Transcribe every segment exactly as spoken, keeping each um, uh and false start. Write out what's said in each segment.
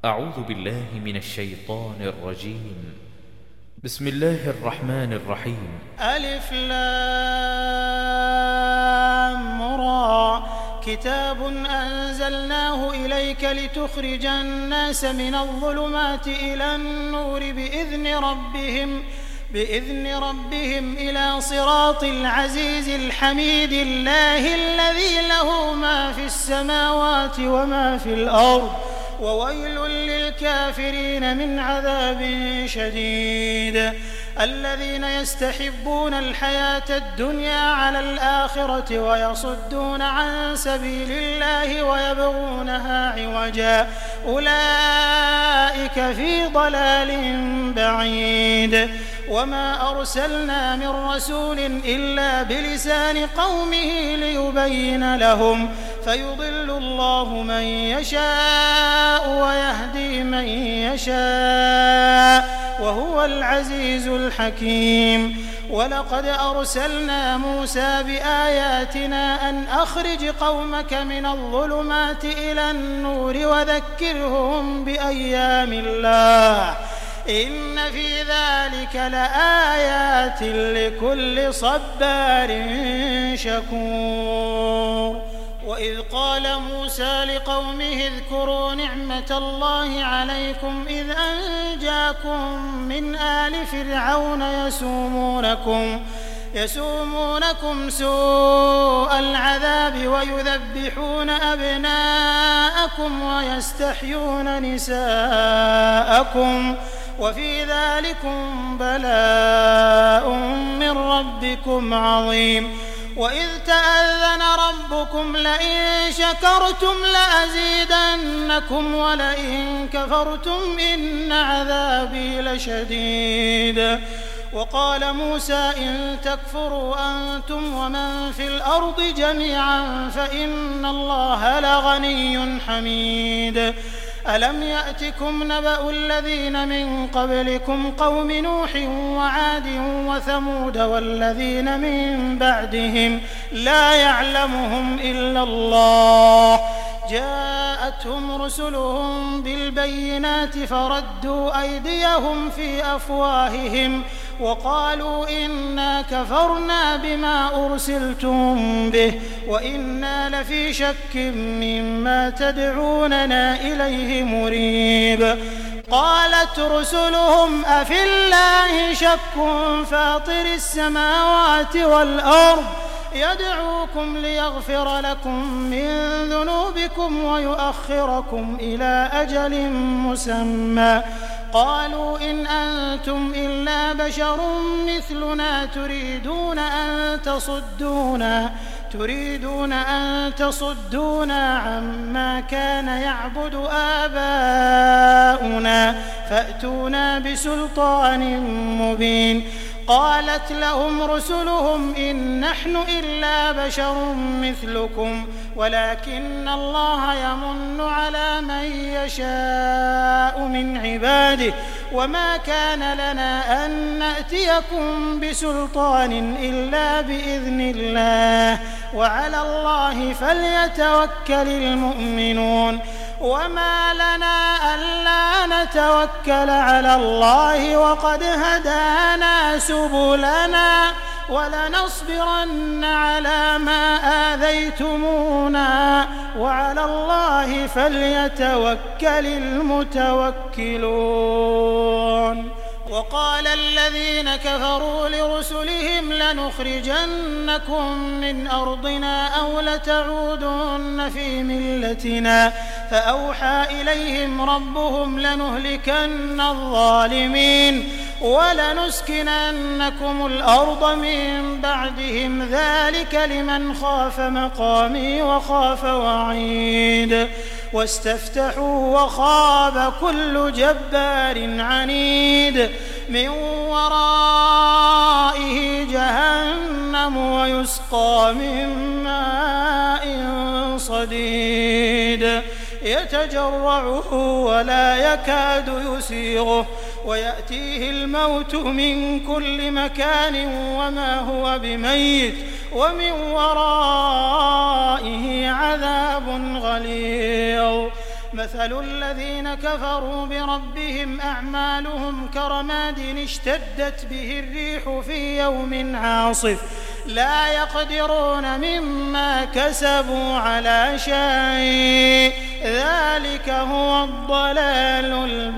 أعوذ بالله من الشيطان الرجيم. بسم الله الرحمن الرحيم. ألف لام را كتاب أنزلناه إليك لتخرج الناس من الظلمات إلى النور بإذن ربهم بإذن ربهم إلى صراط العزيز الحميد الله الذي له ما في السماوات وما في الأرض وويل للكافرين من عذاب شديد. الذين يستحبون الحياة الدنيا على الآخرة ويصدون عن سبيل الله ويبغونها عوجا أولئك في ضلال بعيد. وما أرسلنا من رسول إلا بلسان قومه ليبين لهم فيضل الله من يشاء ويهدي من يشاء وهو العزيز الحكيم. ولقد أرسلنا موسى بآياتنا أن أخرج قومك من الظلمات إلى النور وذكرهم بأيام الله إن في ذلك لآيات لكل صبار شكور. وإذ قال موسى لقومه اذكروا نعمة الله عليكم إذ أنجاكم من آل فرعون يسومونكم يسومونكم سوء العذاب ويذبحون أبناءكم ويستحيون نساءكم وفي ذلكم بلاء من ربكم عظيم. وإذ تأذن ربكم لئن شكرتم لأزيدنكم ولئن كفرتم إن عذابي لشديد. وقال موسى إن تكفروا أنتم ومن في الأرض جميعا فإن الله لغني حميد. ألم يأتكم نبأ الذين من قبلكم قوم نوح وعاد وثمود والذين من بعدهم لا يعلمهم إلا الله جاءتهم رسلهم بالبينات فردوا أيديهم في أفواههم وقالوا إنا كفرنا بما أرسلتم به وإنا لفي شك مما تدعوننا إليه مريب. قالت رسلهم أفي الله شك فاطر السماوات والأرض يدعوكم ليغفر لكم من ذنوبكم ويؤخركم إلى أجل مسمى قالوا إن أنتم إلا بشر مثلنا تريدون أن تصدونا تريدون أن تصدونا عما كان يعبد آباؤنا فأتونا بسلطان مبين. قالت لهم رسلهم إن نحن إلا بشر مثلكم ولكن الله يمن على من يشاء من عباده وما كان لنا أن نأتيكم بسلطان إلا بإذن الله وعلى الله فليتوكل المؤمنون. وما لنا ألا نتوكل على الله وقد هدانا سبلنا ولنصبرن على ما آذيتمونا وعلى الله فليتوكل المتوكلون. وقال الذين كفروا لرسلهم لنخرجنكم من أرضنا أو لتعودن في ملتنا فأوحى إليهم ربهم لنهلكن الظالمين ولنسكننكم الأرض من بعدهم ذلك لمن خاف مقامي وخاف وعيد. واستفتحوا وخاب كل جبار عنيد من ورائه جهنم ويسقى من ماء صديد يتجرعه ولا يكاد يسيغه ويأتيه الموت من كل مكان وما هو بميت ومن ورائه عذاب غليظ. مثل الذين كفروا بربهم أعمالهم كرماد اشتدت به الريح في يوم عاصف لا يقدرون مما كسبوا على شيء ذلك هو الضلال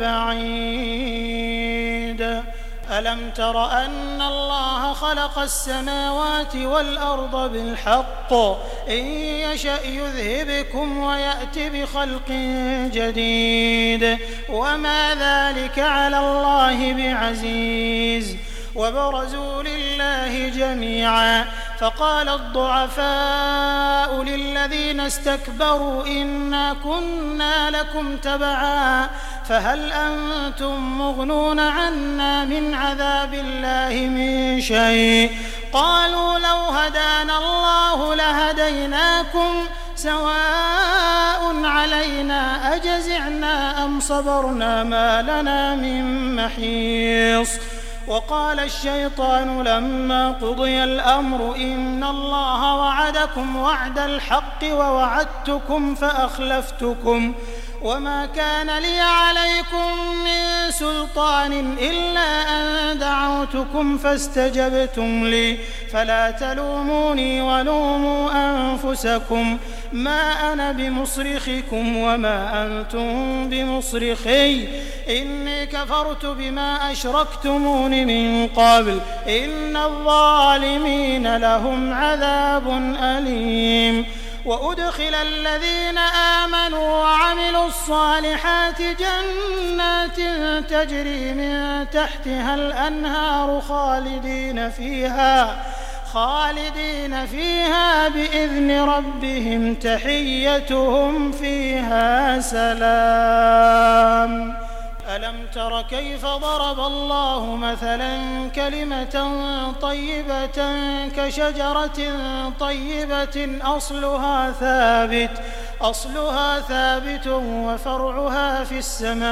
البعيد. ألم تر أن الله خلق السماوات والأرض بالحق إن يشأ يذهبكم ويأت بخلق جديد وما ذلك على الله بعزيز. وبرزوا لله جميعا فقال الضعفاء للذين استكبروا إنا كنا لكم تبعا فهل أنتم مغنون عنا من عذاب الله من شيء قالوا لو هدانا الله لهديناكم سواء علينا أجزعنا أم صبرنا ما لنا من محيص. وقال الشيطان لما قضي الأمر إن الله وعدكم وعد الحق ووعدتكم فأخلفتكم وما كان لي عليكم من سلطان إلا أن دعوتكم فاستجبتم لي فلا تلوموني ولوموا أنفسكم ما أنا بمصرخكم وما أنتم بمصرخي إني كفرت بما أشركتمون من قبل إن الظالمين لهم عذاب أليم. وأدخل الذين آمنوا وعملوا الصالحات جنات تجري من تحتها الأنهار خالدين فيها خالدين فيها بإذن ربهم تحيتهم فيها سلام. ألم تر كيف ضرب الله مثلا كلمة طيبة كشجرة طيبة أصلها ثابت أصلها ثابت وفرعها في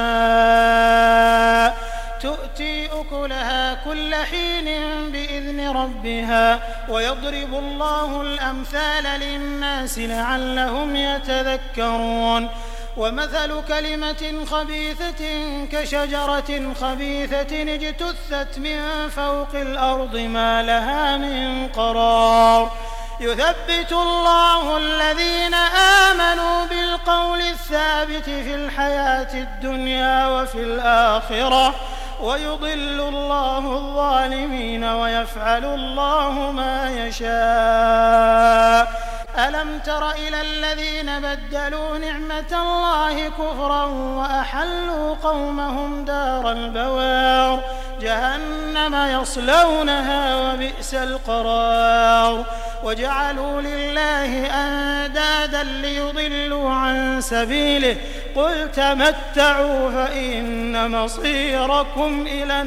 السماء تؤتي أكلها كل حين بإذن ربها ويضرب الله الأمثال للناس لعلهم يتذكرون. ومثل كلمة خبيثة كشجرة خبيثة اجتثت من فوق الأرض ما لها من قرار يثبت الله الذين آمنوا بالقول الثابت في الحياة الدنيا وفي الآخرة ويضل الله الظالمين ويفعل الله ما يشاء. ألم تر إلى الذين بدلوا نعمة الله كفرا وأحلوا قومهم دار البوار جهنم يصلونها وبئس القرار وجعلوا لله أندادا ليضلوا عن سبيله قل تمتعوا فإن مصيركم إلى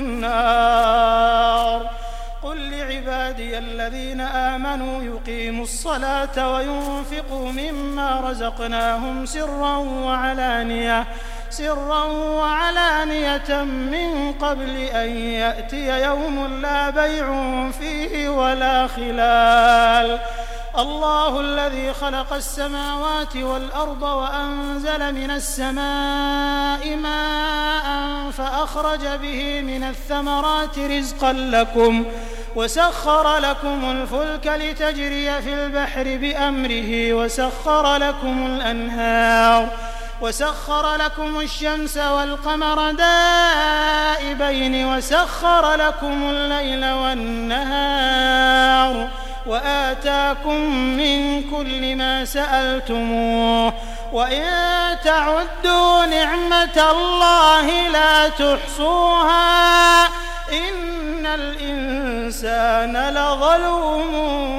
النار. قل لعبادي الذين آمنوا يقيموا الصلاة وينفقوا مما رزقناهم سرا وعلانية سرا وعلانية من قبل أن يأتي يوم لا بيع فيه ولا خلال. الله الذي خلق السماوات والأرض وأنزل من السماء ماء فأخرج به من الثمرات رزقا لكم وسخر لكم الفلك لتجري في البحر بأمره وسخر لكم الأنهار وسخر لكم الشمس والقمر دائبين وسخر لكم الليل والنهار وآتاكم من كل ما سألتموه وإن تعدوا نعمة الله لا تحصوها إن الإنسان لظلوم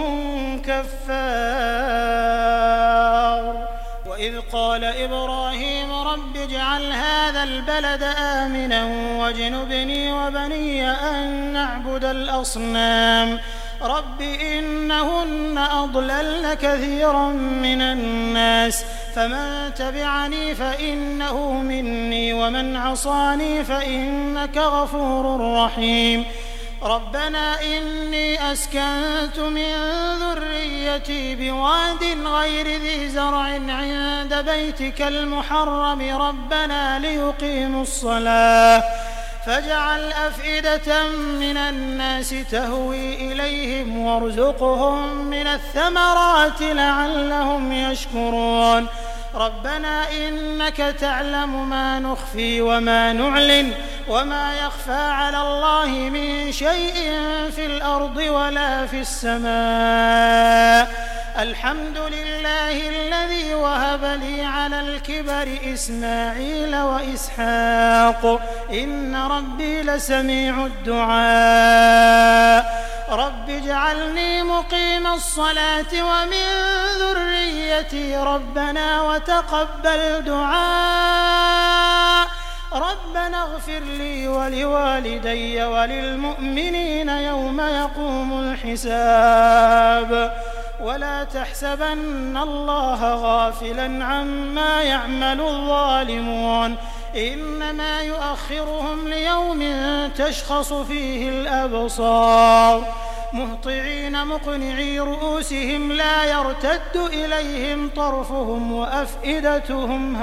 كفار. وإذ قال إبراهيم رب اجعل هذا البلد آمنا واجنبني وبني أن نعبد الأصنام رب إنهن أضللن كثيرا من الناس فمن تبعني فإنه مني ومن عصاني فإنك غفور رحيم. ربنا إني أسكنت من ذريتي بواد غير ذي زرع عند بيتك المحرم ربنا ليقيموا الصلاة فاجعل أفئدة من الناس تهوي إليهم وارزقهم من الثمرات لعلهم يشكرون ربنا إنك تعلم ما نخفي وما نعلن وما يخفى على الله من شيء في الأرض ولا في السماء الحمد لله الذي وهب لي على الكبر إسماعيل وإسحاق إن ربي لسميع الدعاء رب اجعلني مقيم الصلاة ومن ذريتي ربنا وتقبل دعاء ربنا اغفر لي ولوالدي وللمؤمنين يوم يقوم الحساب ولا تحسبن الله غافلا عما يعمل الظالمون إنما يؤخرهم ليوم تشخص فيه الأبصار مهطعين مقنعي رؤوسهم لا يرتد إليهم طرفهم وأفئدتهم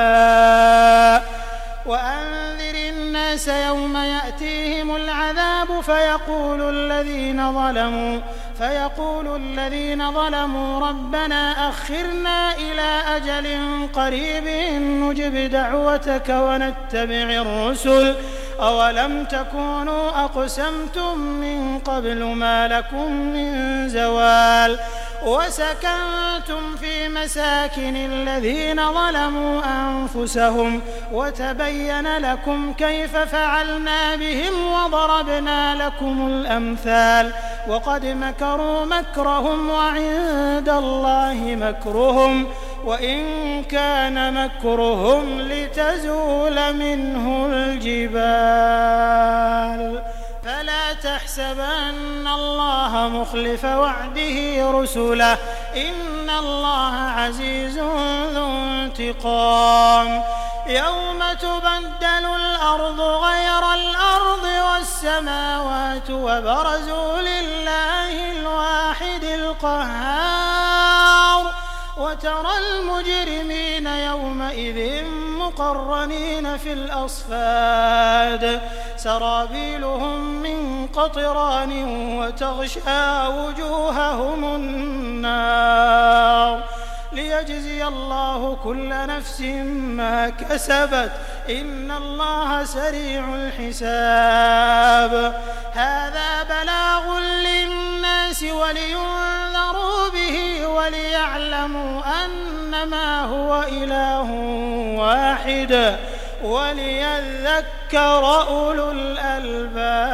هواء وأنذر الناس يوم يأتيهم العذاب فيقول الذين ظلموا فيقول الذين ظلموا ربنا أخرنا إلى أجل قريب نجب دعوتك ونتبع الرسل أولم تكونوا أقسمتم من قبل ما لكم من زوال وسكنتم في مساكن الذين ظلموا أنفسهم وتبين لكم كيف فعلنا بهم وضربنا لكم الأمثال وقد مكروا مكرهم وعند الله مكرهم وإن كان مكرهم لتزول منه الجبال فلا تحسبن الله مخلف وعده رسله إن الله عزيز ذو انتقام يوم تبدل الأرض غير الأرض والسماوات وبرزوا لله الواحد القهار وترى المجرمين يومئذ مقرنين في الأصفاد سرابيلهم من قطران وتغشى وجوههم النار ليجزي الله كل نفس ما كسبت إن الله سريع الحساب هذا بلاغ للناس ولينذروا به وليعلموا أنما هو إله واحد وليذكر أولو الألباب